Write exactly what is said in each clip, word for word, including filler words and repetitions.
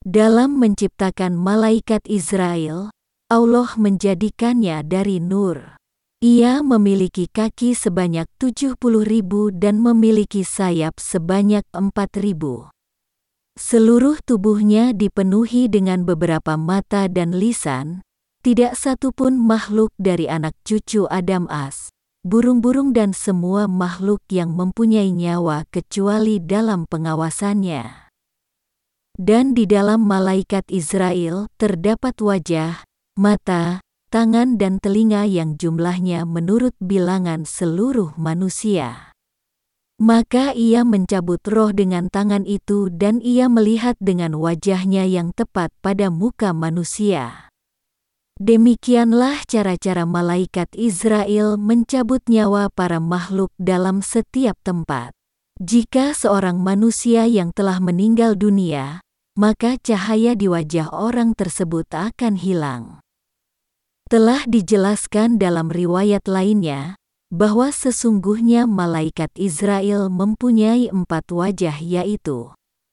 Dalam menciptakan malaikat Israel, Allah menjadikannya dari nur. Ia memiliki kaki sebanyak tujuh puluh ribu dan memiliki sayap sebanyak empat ribu. Seluruh tubuhnya dipenuhi dengan beberapa mata dan lisan. Tidak satu pun makhluk dari anak cucu Adam as, burung-burung dan semua makhluk yang mempunyai nyawa kecuali dalam pengawasannya. Dan di dalam malaikat Israel terdapat wajah, mata, tangan dan telinga yang jumlahnya menurut bilangan seluruh manusia. Maka ia mencabut roh dengan tangan itu dan ia melihat dengan wajahnya yang tepat pada muka manusia. Demikianlah cara-cara malaikat Israel mencabut nyawa para makhluk dalam setiap tempat. Jika seorang manusia yang telah meninggal dunia, maka cahaya di wajah orang tersebut akan hilang. Telah dijelaskan dalam riwayat lainnya, bahwa sesungguhnya malaikat Israel mempunyai empat wajah, yaitu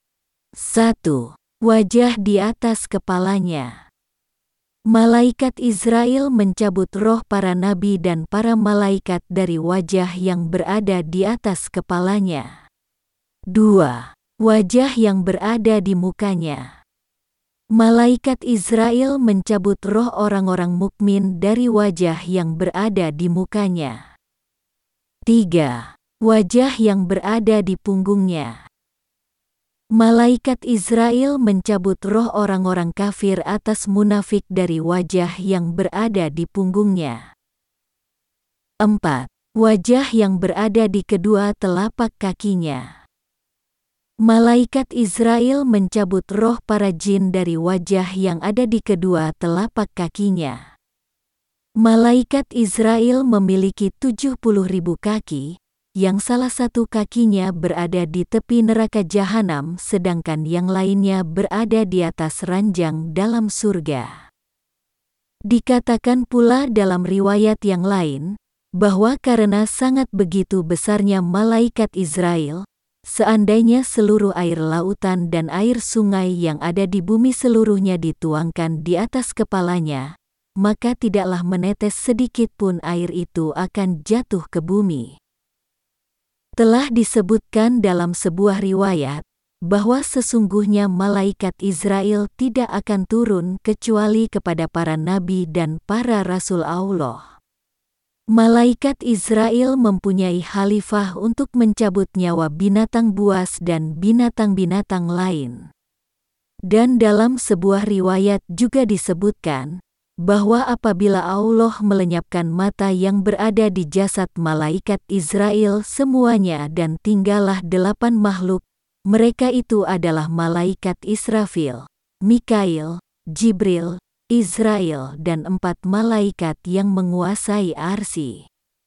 satu. Wajah di atas kepalanya. Malaikat Israel mencabut roh para nabi dan para malaikat dari wajah yang berada di atas kepalanya. Dua. Wajah yang berada di mukanya. Malaikat Israel mencabut roh orang-orang mukmin dari wajah yang berada di mukanya. Tiga. Wajah yang berada di punggungnya. Malaikat Israel mencabut roh orang-orang kafir atas munafik dari wajah yang berada di punggungnya. Empat. Wajah yang berada di kedua telapak kakinya. Malaikat Israel mencabut roh para jin dari wajah yang ada di kedua telapak kakinya. Malaikat Israel memiliki tujuh puluh ribu kaki, yang salah satu kakinya berada di tepi neraka jahanam sedangkan yang lainnya berada di atas ranjang dalam surga. Dikatakan pula dalam riwayat yang lain, bahwa karena sangat begitu besarnya malaikat Israel, seandainya seluruh air lautan dan air sungai yang ada di bumi seluruhnya dituangkan di atas kepalanya, maka tidaklah menetes sedikit pun air itu akan jatuh ke bumi. Telah disebutkan dalam sebuah riwayat, bahwa sesungguhnya malaikat Israel tidak akan turun kecuali kepada para nabi dan para rasul Allah. Malaikat Israel mempunyai khalifah untuk mencabut nyawa binatang buas dan binatang-binatang lain. Dan dalam sebuah riwayat juga disebutkan, bahwa apabila Allah melenyapkan mata yang berada di jasad malaikat Israel semuanya dan tinggallah delapan makhluk, mereka itu adalah malaikat Israfil, Mikail, Jibril, Israel dan empat malaikat yang menguasai arsy.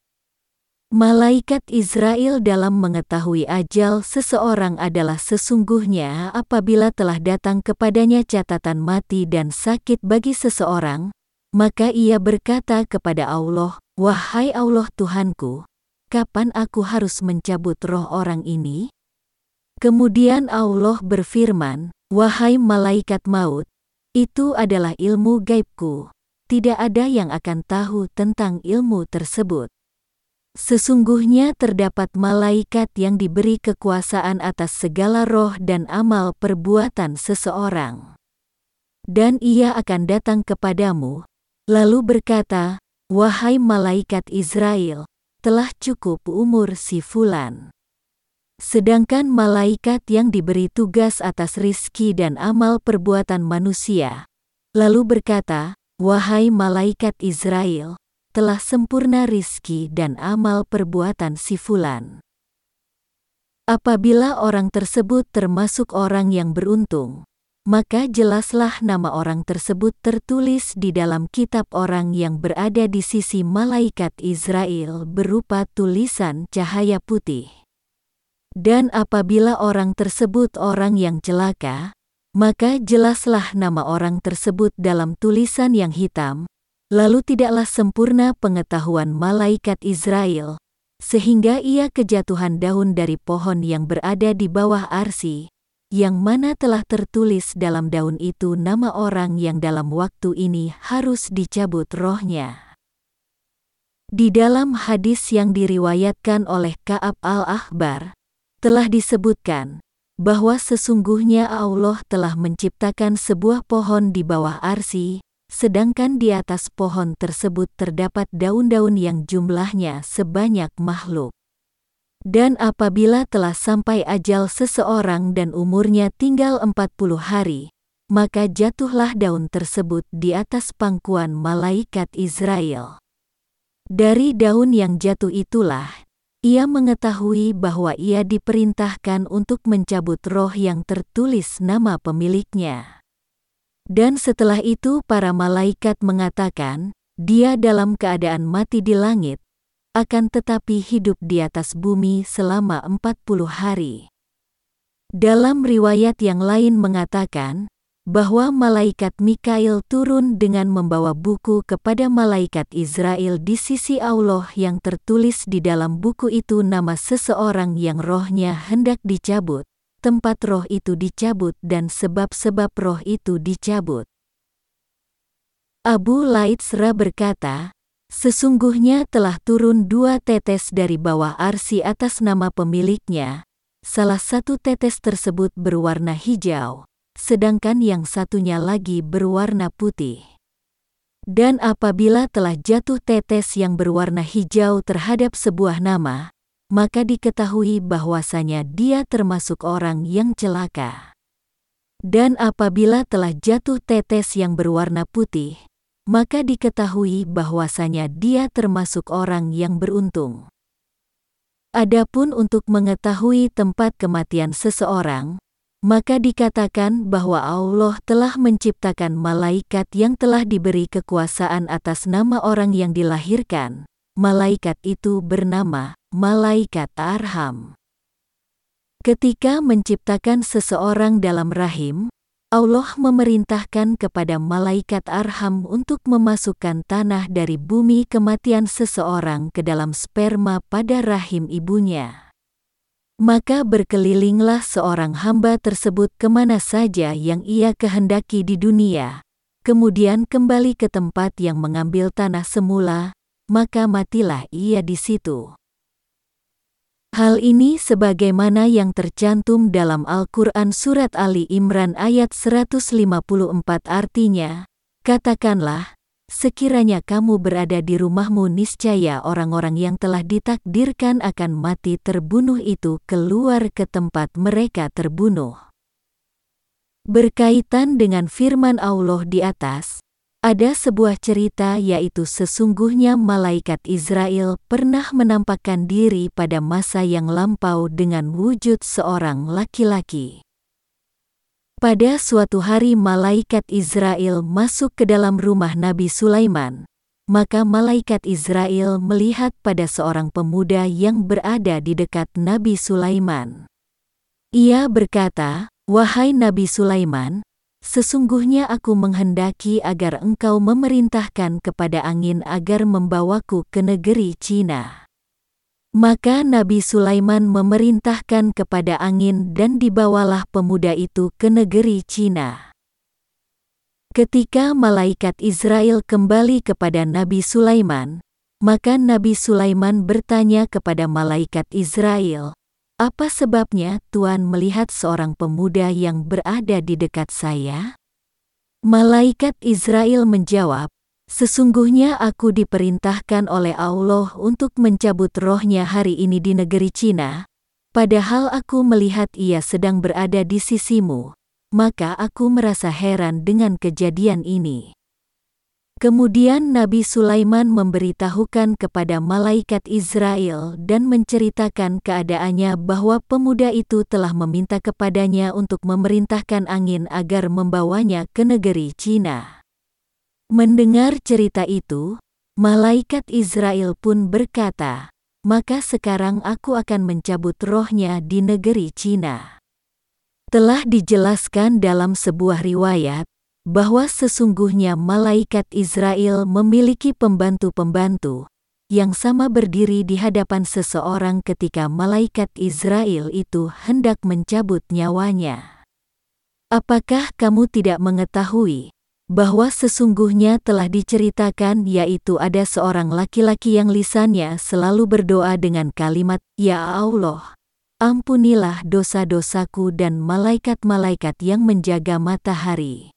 Malaikat Israel dalam mengetahui ajal seseorang adalah sesungguhnya apabila telah datang kepadanya catatan mati dan sakit bagi seseorang, maka ia berkata kepada Allah, "Wahai Allah Tuhanku, kapan aku harus mencabut roh orang ini?" Kemudian Allah berfirman, "Wahai malaikat maut, itu adalah ilmu gaibku, tidak ada yang akan tahu tentang ilmu tersebut. Sesungguhnya terdapat malaikat yang diberi kekuasaan atas segala roh dan amal perbuatan seseorang. Dan ia akan datang kepadamu, lalu berkata, 'Wahai malaikat Israel, telah cukup umur si fulan.' Sedangkan malaikat yang diberi tugas atas rizki dan amal perbuatan manusia, lalu berkata, 'Wahai malaikat Israel, telah sempurna rizki dan amal perbuatan si fulan.' Apabila orang tersebut termasuk orang yang beruntung, maka jelaslah nama orang tersebut tertulis di dalam kitab orang yang berada di sisi malaikat Israel berupa tulisan cahaya putih. Dan apabila orang tersebut orang yang celaka, maka jelaslah nama orang tersebut dalam tulisan yang hitam, lalu tidaklah sempurna pengetahuan malaikat Israel, sehingga ia kejatuhan daun dari pohon yang berada di bawah arsy, yang mana telah tertulis dalam daun itu nama orang yang dalam waktu ini harus dicabut rohnya. Di dalam hadis yang diriwayatkan oleh Ka'ab al-Ahbar, telah disebutkan bahwa sesungguhnya Allah telah menciptakan sebuah pohon di bawah arsy, sedangkan di atas pohon tersebut terdapat daun-daun yang jumlahnya sebanyak makhluk. Dan apabila telah sampai ajal seseorang dan umurnya tinggal empat puluh hari, maka jatuhlah daun tersebut di atas pangkuan malaikat Israel. Dari daun yang jatuh itulah, ia mengetahui bahwa ia diperintahkan untuk mencabut roh yang tertulis nama pemiliknya. Dan setelah itu para malaikat mengatakan, dia dalam keadaan mati di langit, akan tetapi hidup di atas bumi selama empat puluh hari. Dalam riwayat yang lain mengatakan, bahwa malaikat Mikail turun dengan membawa buku kepada malaikat Israel di sisi Allah yang tertulis di dalam buku itu nama seseorang yang rohnya hendak dicabut, tempat roh itu dicabut dan sebab-sebab roh itu dicabut. Abu Laitsra berkata, sesungguhnya telah turun dua tetes dari bawah arsy atas nama pemiliknya, salah satu tetes tersebut berwarna hijau, sedangkan yang satunya lagi berwarna putih. Dan apabila telah jatuh tetes yang berwarna hijau terhadap sebuah nama, maka diketahui bahwasanya dia termasuk orang yang celaka. Dan apabila telah jatuh tetes yang berwarna putih, maka diketahui bahwasanya dia termasuk orang yang beruntung. Adapun untuk mengetahui tempat kematian seseorang, maka dikatakan bahwa Allah telah menciptakan malaikat yang telah diberi kekuasaan atas nama orang yang dilahirkan. Malaikat itu bernama Malaikat Arham. Ketika menciptakan seseorang dalam rahim, Allah memerintahkan kepada malaikat Arham untuk memasukkan tanah dari bumi kematian seseorang ke dalam sperma pada rahim ibunya. Maka berkelilinglah seorang hamba tersebut kemana saja yang ia kehendaki di dunia, kemudian kembali ke tempat yang mengambil tanah semula, maka matilah ia di situ. Hal ini sebagaimana yang tercantum dalam Al-Quran Surat Ali Imran ayat seratus lima puluh empat artinya, katakanlah, sekiranya kamu berada di rumahmu niscaya orang-orang yang telah ditakdirkan akan mati terbunuh itu keluar ke tempat mereka terbunuh. Berkaitan dengan firman Allah di atas, ada sebuah cerita yaitu sesungguhnya malaikat Israel pernah menampakkan diri pada masa yang lampau dengan wujud seorang laki-laki. Pada suatu hari malaikat Israel masuk ke dalam rumah Nabi Sulaiman, maka malaikat Israel melihat pada seorang pemuda yang berada di dekat Nabi Sulaiman. Ia berkata, "Wahai Nabi Sulaiman, sesungguhnya aku menghendaki agar engkau memerintahkan kepada angin agar membawaku ke negeri Cina." Maka Nabi Sulaiman memerintahkan kepada angin dan dibawalah pemuda itu ke negeri Cina. Ketika malaikat Israel kembali kepada Nabi Sulaiman, maka Nabi Sulaiman bertanya kepada malaikat Israel, "Apa sebabnya Tuan melihat seorang pemuda yang berada di dekat saya?" Malaikat Israel menjawab, "Sesungguhnya aku diperintahkan oleh Allah untuk mencabut rohnya hari ini di negeri Cina, padahal aku melihat ia sedang berada di sisimu, maka aku merasa heran dengan kejadian ini." Kemudian Nabi Sulaiman memberitahukan kepada malaikat Israel dan menceritakan keadaannya bahwa pemuda itu telah meminta kepadanya untuk memerintahkan angin agar membawanya ke negeri Cina. Mendengar cerita itu, malaikat Israel pun berkata, "Maka sekarang aku akan mencabut rohnya di negeri Cina." Telah dijelaskan dalam sebuah riwayat, bahwa sesungguhnya malaikat Israel memiliki pembantu-pembantu, yang sama berdiri di hadapan seseorang ketika malaikat Israel itu hendak mencabut nyawanya. Apakah kamu tidak mengetahui bahwa sesungguhnya telah diceritakan, yaitu ada seorang laki-laki yang lisannya selalu berdoa dengan kalimat, "Ya Allah, ampunilah dosa-dosaku," dan malaikat-malaikat yang menjaga matahari.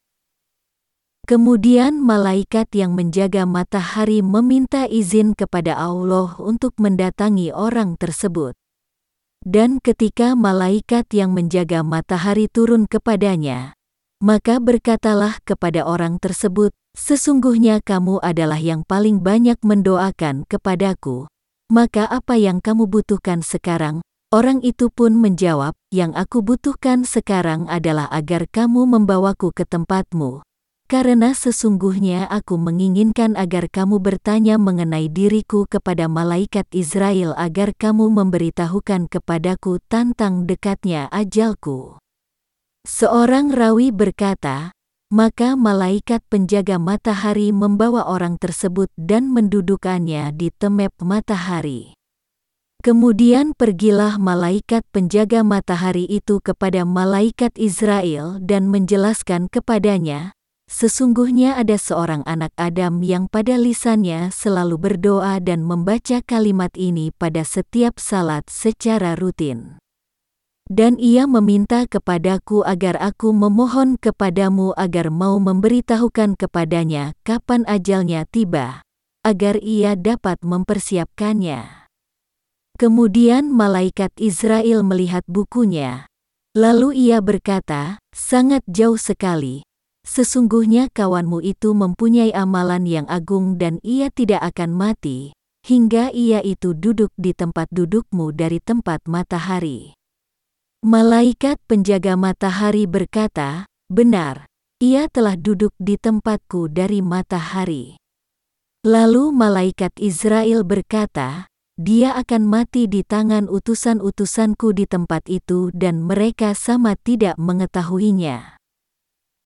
Kemudian malaikat yang menjaga matahari meminta izin kepada Allah untuk mendatangi orang tersebut. Dan ketika malaikat yang menjaga matahari turun kepadanya, maka berkatalah kepada orang tersebut, "Sesungguhnya kamu adalah yang paling banyak mendoakan kepadaku. Maka apa yang kamu butuhkan sekarang?" Orang itu pun menjawab, "Yang aku butuhkan sekarang adalah agar kamu membawaku ke tempatmu. Karena sesungguhnya aku menginginkan agar kamu bertanya mengenai diriku kepada malaikat Israel agar kamu memberitahukan kepadaku tentang dekatnya ajalku." Seorang rawi berkata, maka malaikat penjaga matahari membawa orang tersebut dan mendudukannya di temep matahari. Kemudian pergilah malaikat penjaga matahari itu kepada malaikat Israel dan menjelaskan kepadanya, sesungguhnya ada seorang anak Adam yang pada lisannya selalu berdoa dan membaca kalimat ini pada setiap salat secara rutin. Dan ia meminta kepadaku agar aku memohon kepadamu agar mau memberitahukan kepadanya kapan ajalnya tiba, agar ia dapat mempersiapkannya. Kemudian malaikat Israel melihat bukunya. Lalu ia berkata, "Sangat jauh sekali. Sesungguhnya kawanmu itu mempunyai amalan yang agung dan ia tidak akan mati, hingga ia itu duduk di tempat dudukmu dari tempat matahari." Malaikat penjaga matahari berkata, "Benar, ia telah duduk di tempatku dari matahari." Lalu malaikat Israel berkata, "Dia akan mati di tangan utusan-utusanku di tempat itu dan mereka sama tidak mengetahuinya."